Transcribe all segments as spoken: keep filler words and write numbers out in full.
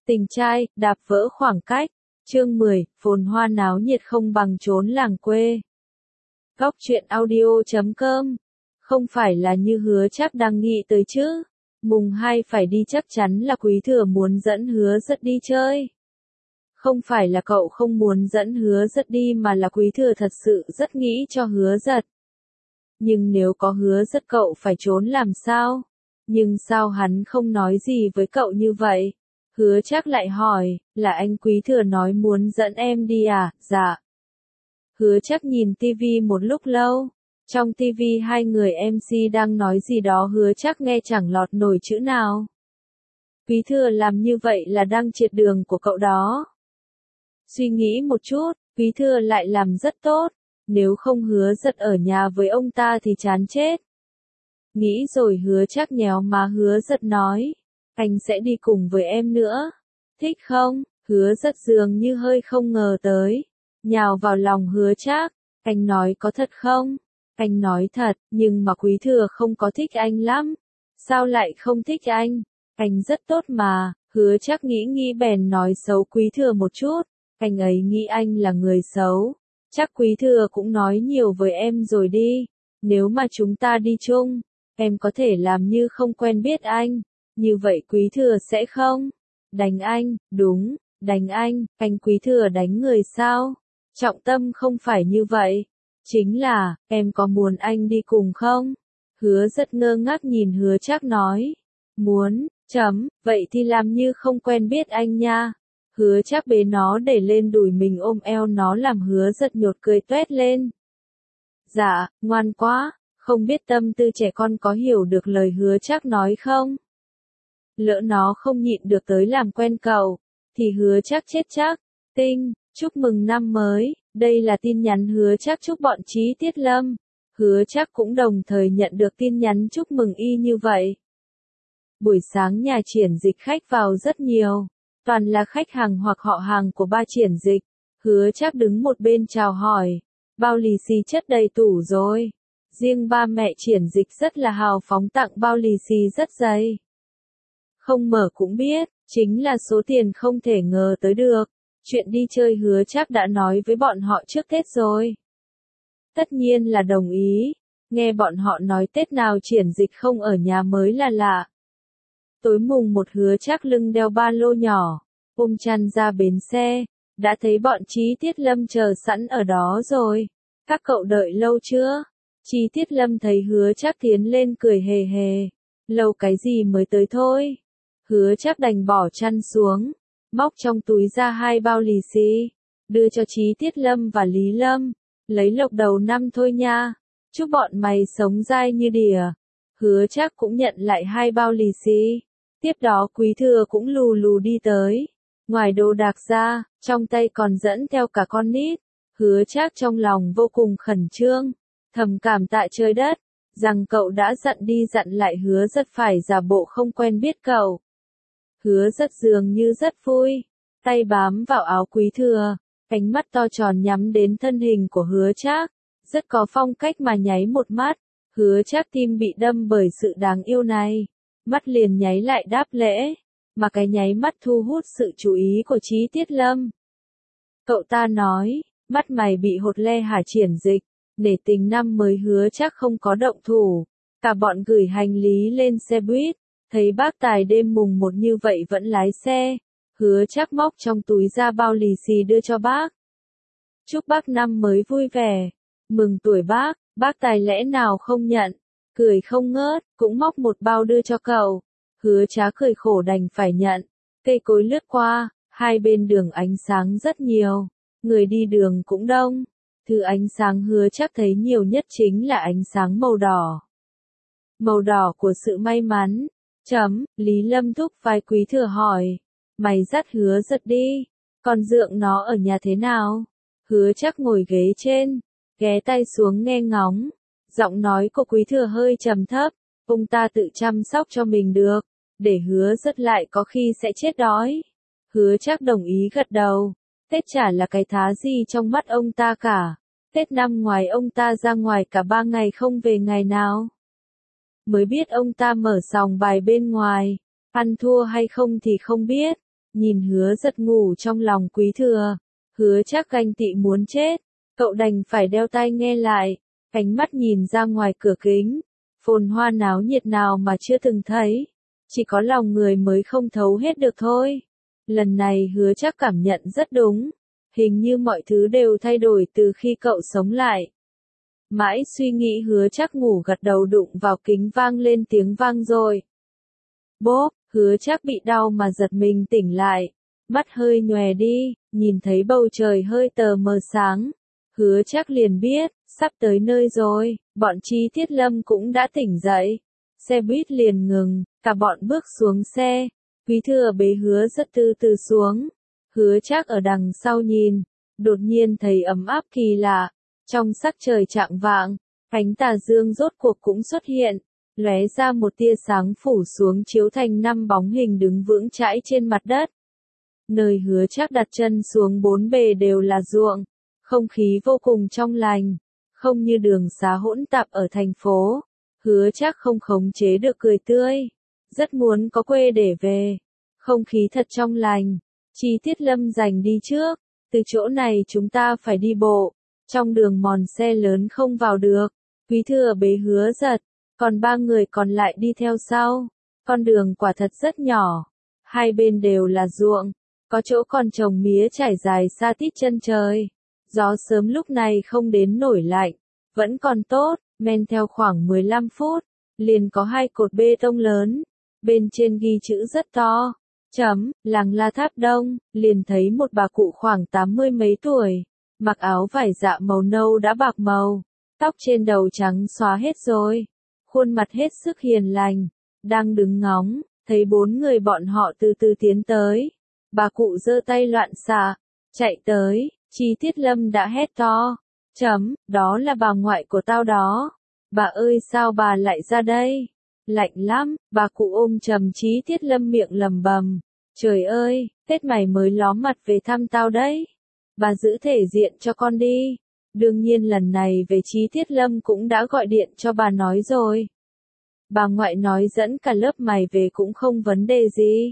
Tình trai, đạp vỡ khoảng cách. Chương mười, phồn hoa náo nhiệt không bằng chốn làng quê. Góc truyện audio chấm com. Không phải là như Hứa Trác đang nghĩ tới chứ. Mùng hai phải đi chắc chắn là Quý Thừa muốn dẫn Hứa Dật đi chơi. Không phải là cậu không muốn dẫn Hứa Dật đi mà là Quý Thừa thật sự rất nghĩ cho Hứa Dật. Nhưng nếu có Hứa Dật cậu phải trốn làm sao? Nhưng sao hắn không nói gì với cậu như vậy? Hứa Trác lại hỏi, là anh Quý Thừa nói muốn dẫn em đi à? Dạ. Hứa Trác nhìn tivi một lúc lâu. Trong tivi hai người em xê đang nói gì đó Hứa Trác nghe chẳng lọt nổi chữ nào. Quý Thừa làm như vậy là đang triệt đường của cậu đó. Suy nghĩ một chút, Quý Thừa lại làm rất tốt. Nếu không Hứa Dật ở nhà với ông ta thì chán chết. Nghĩ rồi Hứa Trác nhéo má Hứa Dật nói. Anh sẽ đi cùng với em nữa. Thích không? Hứa Dật dường như hơi không ngờ tới. Nhào vào lòng Hứa Trác. Anh nói có thật không? Anh nói thật, nhưng mà Quý Thừa không có thích anh lắm. Sao lại không thích anh? Anh rất tốt mà. Hứa Trác nghĩ nghĩ bèn nói xấu Quý Thừa một chút. Anh ấy nghĩ anh là người xấu. Chắc Quý Thừa cũng nói nhiều với em rồi đi. Nếu mà chúng ta đi chung, em có thể làm như không quen biết anh. Như vậy Quý Thừa sẽ không đánh anh, đúng, đánh anh, anh Quý Thừa đánh người sao? Trọng tâm không phải như vậy. Chính là, em có muốn anh đi cùng không? Hứa Dật ngơ ngác nhìn Hứa Trác nói. Muốn, chấm, vậy thì làm như không quen biết anh nha. Hứa Trác bế nó để lên đùi mình ôm eo nó làm Hứa Dật nhột cười toét lên. Dạ, ngoan quá, không biết tâm tư trẻ con có hiểu được lời Hứa Trác nói không? Lỡ nó không nhịn được tới làm quen cậu, thì Hứa Trác chết chắc. Tinh, chúc mừng năm mới, đây là tin nhắn Hứa Trác chúc bọn Chí Tiết Lâm. Hứa Trác cũng đồng thời nhận được tin nhắn chúc mừng y như vậy. Buổi sáng nhà triển dịch khách vào rất nhiều, toàn là khách hàng hoặc họ hàng của ba triển dịch. Hứa Trác đứng một bên chào hỏi, bao lì xì chất đầy tủ rồi. Riêng ba mẹ triển dịch rất là hào phóng tặng bao lì xì rất dày. Không mở cũng biết, chính là số tiền không thể ngờ tới được. Chuyện đi chơi Hứa Trác đã nói với bọn họ trước Tết rồi. Tất nhiên là đồng ý. Nghe bọn họ nói Tết nào triển dịch không ở nhà mới là lạ. Tối mùng một Hứa Trác lưng đeo ba lô nhỏ, ôm chăn ra bến xe, đã thấy bọn Chí Tiết Lâm chờ sẵn ở đó rồi. Các cậu đợi lâu chưa? Chí Tiết Lâm thấy Hứa Trác tiến lên cười hề hề. Lâu cái gì mới tới thôi. Hứa Trác đành bỏ chăn xuống, móc trong túi ra hai bao lì xì, đưa cho Chí Tiết Lâm và Lý Lâm, lấy lộc đầu năm thôi nha, chúc bọn mày sống dai như đỉa. Hứa Trác cũng nhận lại hai bao lì xì, tiếp đó Quý Thừa cũng lù lù đi tới, ngoài đồ đạc ra, trong tay còn dẫn theo cả con nít. Hứa Trác trong lòng vô cùng khẩn trương, thầm cảm tạ trời đất, rằng cậu đã dặn đi dặn lại Hứa Dật phải giả bộ không quen biết cậu. Hứa Dật dường như rất vui, tay bám vào áo Quý Thừa, ánh mắt to tròn nhắm đến thân hình của Hứa Trác, rất có phong cách mà nháy một mắt. Hứa Trác tim bị đâm bởi sự đáng yêu này, mắt liền nháy lại đáp lễ, mà cái nháy mắt thu hút sự chú ý của Chí Tiết Lâm. Cậu ta nói, mắt mày bị hột le hả triển dịch, để tình năm mới Hứa Trác không có động thủ, cả bọn gửi hành lý lên xe buýt. Thấy bác tài đêm mùng một như vậy vẫn lái xe, Hứa Trác móc trong túi ra bao lì xì đưa cho bác. Chúc bác năm mới vui vẻ, mừng tuổi bác, bác tài lẽ nào không nhận, cười không ngớt, cũng móc một bao đưa cho cậu. Hứa Trác cười khổ đành phải nhận, cây cối lướt qua, hai bên đường ánh sáng rất nhiều, người đi đường cũng đông. Thứ ánh sáng Hứa Trác thấy nhiều nhất chính là ánh sáng màu đỏ. Màu đỏ của sự may mắn. Chấm, Lý Lâm thúc vai Quý Thừa hỏi, mày dắt Hứa Dật đi, còn dượng nó ở nhà thế nào? Hứa Trác ngồi ghế trên, ghé tay xuống nghe ngóng, giọng nói của Quý Thừa hơi trầm thấp, ông ta tự chăm sóc cho mình được, để Hứa Dật lại có khi sẽ chết đói. Hứa Trác đồng ý gật đầu, Tết chả là cái thá gì trong mắt ông ta cả, Tết năm ngoài ông ta ra ngoài cả ba ngày không về ngày nào. Mới biết ông ta mở sòng bài bên ngoài, ăn thua hay không thì không biết, Nhìn hứa giật ngủ trong lòng Quý Thừa, hứa chắc ganh tị muốn chết, cậu đành phải đeo tai nghe lại, ánh mắt nhìn ra ngoài cửa kính, phồn hoa náo nhiệt nào mà chưa từng thấy, chỉ có lòng người mới không thấu hết được thôi. Lần này hứa chắc cảm nhận rất đúng, hình như mọi thứ đều thay đổi từ khi cậu sống lại. Mãi suy nghĩ hứa chắc ngủ gật đầu đụng vào kính vang lên tiếng vang rồi. Bốp, hứa chắc bị đau mà giật mình tỉnh lại, mắt hơi nhòe đi, nhìn thấy bầu trời hơi tờ mờ sáng. Hứa chắc liền biết, sắp tới nơi rồi, bọn Chi Tiết Lâm cũng đã tỉnh dậy. Xe buýt liền ngừng, cả bọn bước xuống xe, Quý Thừa bế hứa rất từ từ xuống. Hứa chắc ở đằng sau nhìn, đột nhiên thấy ấm áp kỳ lạ. Trong sắc trời chạng vạng, ánh tà dương rốt cuộc cũng xuất hiện, lóe ra một tia sáng phủ xuống chiếu thành năm bóng hình đứng vững chãi trên mặt đất. Nơi hứa chắc đặt chân xuống bốn bề đều là ruộng, không khí vô cùng trong lành, không như đường xá hỗn tạp ở thành phố. Hứa chắc không khống chế được cười tươi, rất muốn có quê để về, không khí thật trong lành. Chi Tiết Lâm giành đi trước, từ chỗ này chúng ta phải đi bộ, trong đường mòn xe lớn không vào được. Quý Thừa bế hứa giật, còn ba người còn lại đi theo sau. Con đường quả thật rất nhỏ, hai bên đều là ruộng, có chỗ còn trồng mía trải dài xa tít chân trời. Gió sớm lúc này không đến nổi lạnh, vẫn còn tốt, men theo khoảng mười lăm phút, liền có hai cột bê tông lớn, bên trên ghi chữ rất to, chấm, làng La Tháp Đông, liền thấy một bà cụ khoảng tám mươi mấy tuổi, mặc áo vải dạ màu nâu đã bạc màu, tóc trên đầu trắng xóa hết rồi, khuôn mặt hết sức hiền lành, đang đứng ngóng, thấy bốn người bọn họ từ từ tiến tới. Bà cụ giơ tay loạn xạ, chạy tới, Chi Tiết Lâm đã hét to, chấm, đó là bà ngoại của tao đó. Bà ơi sao bà lại ra đây? Lạnh lắm, bà cụ ôm chầm Chi Tiết Lâm miệng lầm bầm. Trời ơi, Tết mày mới ló mặt về thăm tao đấy. Bà giữ thể diện cho con đi. Đương nhiên lần này về Chi Tiết Lâm cũng đã gọi điện cho bà nói rồi. Bà ngoại nói dẫn cả lớp mày về cũng không vấn đề gì.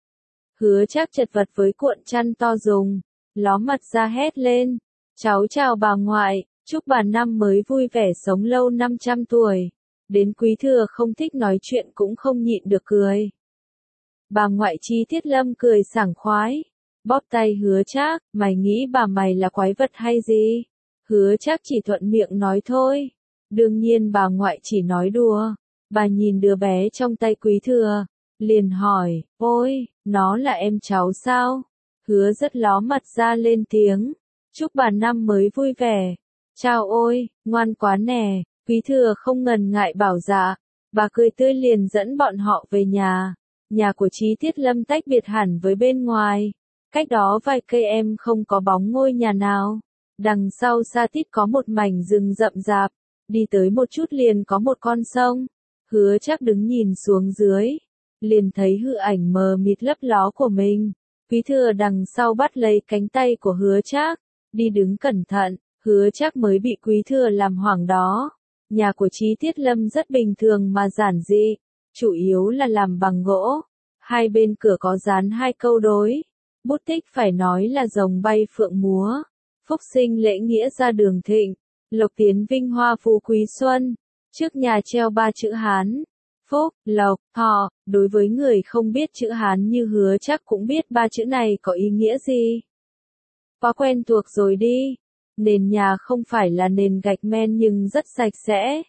Hứa chắc chật vật với cuộn chăn to dùng, ló mặt ra hét lên. Cháu chào bà ngoại, chúc bà năm mới vui vẻ sống lâu năm trăm tuổi. Đến Quý Thừa không thích nói chuyện cũng không nhịn được cười. Bà ngoại Chi Tiết Lâm cười sảng khoái, bóp tay hứa chắc, mày nghĩ bà mày là quái vật hay gì? Hứa chắc chỉ thuận miệng nói thôi. Đương nhiên bà ngoại chỉ nói đùa. Bà nhìn đứa bé trong tay Quý Thừa, liền hỏi, ôi, nó là em cháu sao? Hứa rất ló mặt ra lên tiếng, chúc bà năm mới vui vẻ. Chào ôi, ngoan quá nè. Quý Thừa không ngần ngại bảo dạ. Bà cười tươi liền dẫn bọn họ về nhà. Nhà của Chi Tiết Lâm tách biệt hẳn với bên ngoài. Cách đó vài cây em không có bóng ngôi nhà nào. Đằng sau xa tít có một mảnh rừng rậm rạp. Đi tới một chút liền có một con sông. Hứa chắc đứng nhìn xuống dưới, liền thấy hư ảnh mờ mịt lấp ló của mình. Quý Thừa đằng sau bắt lấy cánh tay của hứa chắc, đi đứng cẩn thận, hứa chắc mới bị Quý Thừa làm hoảng đó. Nhà của Chi Tiết Lâm rất bình thường mà giản dị, chủ yếu là làm bằng gỗ. Hai bên cửa có dán hai câu đối, bút tích phải nói là rồng bay phượng múa, phúc sinh lễ nghĩa ra đường thịnh, lộc tiến vinh hoa phú quý xuân. Trước nhà treo ba chữ Hán, phúc, lộc, thọ. Đối với người không biết chữ Hán như hứa chắc cũng biết ba chữ này có ý nghĩa gì. Quá quen thuộc rồi đi. Nền nhà không phải là nền gạch men nhưng rất sạch sẽ.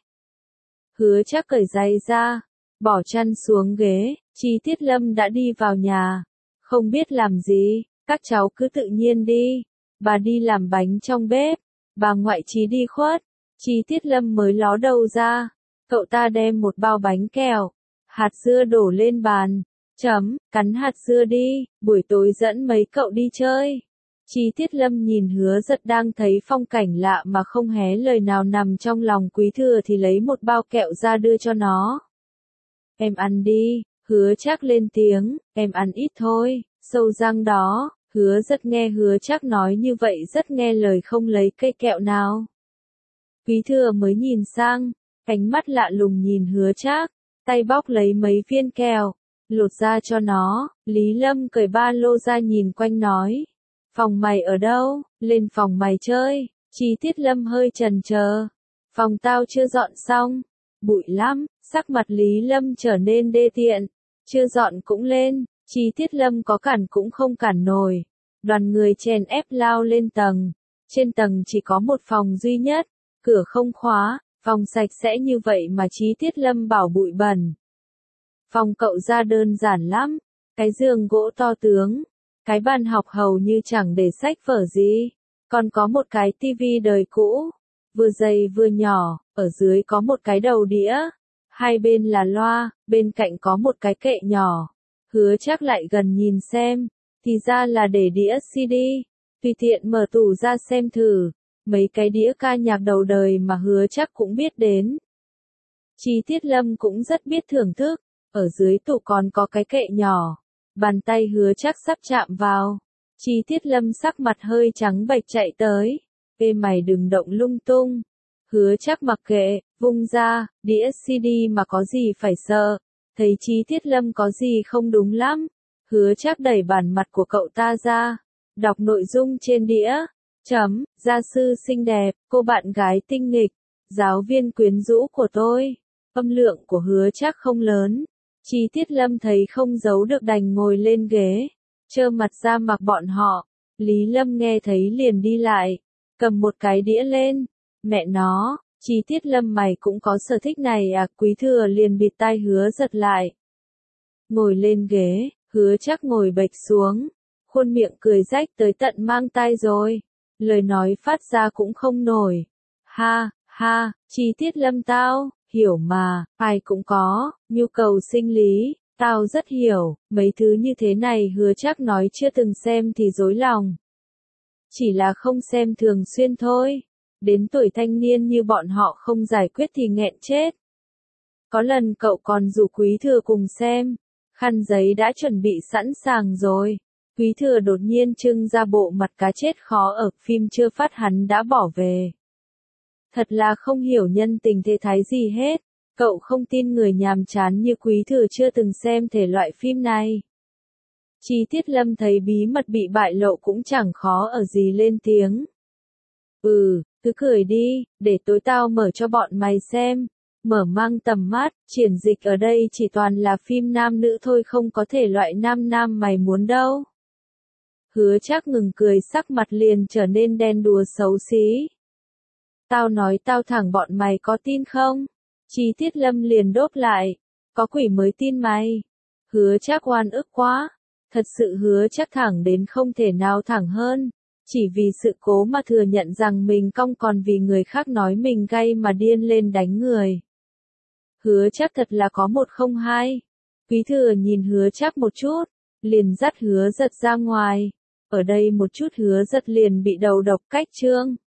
Hứa chắc cởi giày ra, bỏ chăn xuống ghế, Chi Tiết Lâm đã đi vào nhà. Không biết làm gì, các cháu cứ tự nhiên đi. Bà đi làm bánh trong bếp, bà ngoại Chi đi khuất. Chi Tiết Lâm mới ló đầu ra, cậu ta đem một bao bánh kẹo, hạt dưa đổ lên bàn, chấm, cắn hạt dưa đi, buổi tối dẫn mấy cậu đi chơi. Chi Tiết Lâm nhìn hứa giật đang thấy phong cảnh lạ mà không hé lời nào nằm trong lòng Quý Thừa thì lấy một bao kẹo ra đưa cho nó. Em ăn đi, hứa chắc lên tiếng, em ăn ít thôi, sâu răng đó. Hứa giật nghe hứa chắc nói như vậy rất nghe lời không lấy cây kẹo nào. Quý Thừa mới nhìn sang, ánh mắt lạ lùng nhìn hứa chắc, tay bóc lấy mấy viên kẹo, lột ra cho nó. Lý Lâm cởi ba lô ra nhìn quanh nói. Phòng mày ở đâu? Lên phòng mày chơi. Chi Tiết Lâm hơi chần chờ. Phòng tao chưa dọn xong. Bụi lắm, sắc mặt Lý Lâm trở nên đê tiện. Chưa dọn cũng lên. Chi Tiết Lâm có cản cũng không cản nổi. Đoàn người chèn ép lao lên tầng. Trên tầng chỉ có một phòng duy nhất. Cửa không khóa. Phòng sạch sẽ như vậy mà Chi Tiết Lâm bảo bụi bẩn. Phòng cậu ra đơn giản lắm. Cái giường gỗ to tướng. Cái bàn học hầu như chẳng để sách vở gì. Còn có một cái tivi đời cũ. Vừa dày vừa nhỏ. Ở dưới có một cái đầu đĩa. Hai bên là loa. Bên cạnh có một cái kệ nhỏ. Hứa Trác lại gần nhìn xem. Thì ra là để đĩa xê đê. Tùy tiện mở tủ ra xem thử. Mấy cái đĩa ca nhạc đầu đời mà Hứa Trác cũng biết đến. Chi Tiết Lâm cũng rất biết thưởng thức. Ở dưới tủ còn có cái kệ nhỏ. Bàn tay Hứa Trác sắp chạm vào. Chi Tiết Lâm sắc mặt hơi trắng bệch chạy tới. Ê mày đừng động lung tung. Hứa Trác mặc kệ, vung ra, đĩa xê đê mà có gì phải sợ. Thấy Chi Tiết Lâm có gì không đúng lắm. Hứa Trác đẩy bản mặt của cậu ta ra. Đọc nội dung trên đĩa. Chấm, gia sư xinh đẹp, cô bạn gái tinh nghịch, giáo viên quyến rũ của tôi. Âm lượng của Hứa Trác không lớn. Chi Tiết Lâm thấy không giấu được đành ngồi lên ghế. Trơ mặt ra mặc bọn họ. Lý Lâm nghe thấy liền đi lại. Cầm một cái đĩa lên. Mẹ nó, Chi Tiết Lâm mày cũng có sở thích này à? Quý Thừa liền bịt tai Hứa Giật lại. Ngồi lên ghế, Hứa Trác ngồi bệch xuống. Khuôn miệng cười rách tới tận mang tai rồi. Lời nói phát ra cũng không nổi. Ha, ha, Chi Tiết Lâm tao, hiểu mà, ai cũng có, nhu cầu sinh lý, tao rất hiểu, mấy thứ như thế này Hứa Trác nói chưa từng xem thì dối lòng. Chỉ là không xem thường xuyên thôi. Đến tuổi thanh niên như bọn họ không giải quyết thì nghẹn chết. Có lần cậu còn rủ Quý Thừa cùng xem. Khăn giấy đã chuẩn bị sẵn sàng rồi. Quý Thừa đột nhiên trưng ra bộ mặt cá chết khó ở, phim chưa phát hắn đã bỏ về. Thật là không hiểu nhân tình thế thái gì hết. Cậu không tin người nhàm chán như Quý Thừa chưa từng xem thể loại phim này. Chi Tiết Lâm thấy bí mật bị bại lộ cũng chẳng khó ở gì lên tiếng. Ừ, cứ cười đi, để tối tao mở cho bọn mày xem. Mở mang tầm mắt, triển dịch ở đây chỉ toàn là phim nam nữ thôi, không có thể loại nam nam mày muốn đâu. Hứa Trác ngừng cười, sắc mặt liền trở nên đen đúa xấu xí. Tao nói tao thẳng, bọn mày có tin không? Chi Tiết Lâm liền đốp lại. Có quỷ mới tin mày. Hứa Trác oan ức quá. Thật sự Hứa Trác thẳng đến không thể nào thẳng hơn. Chỉ vì sự cố mà thừa nhận rằng mình cong, còn vì người khác nói mình gay mà điên lên đánh người. Hứa Trác thật là có một không hai. Quý Thừa nhìn Hứa Trác một chút, liền dắt Hứa Giật ra ngoài. Ở đây một chút Hứa Giật liền bị đầu độc cách chương.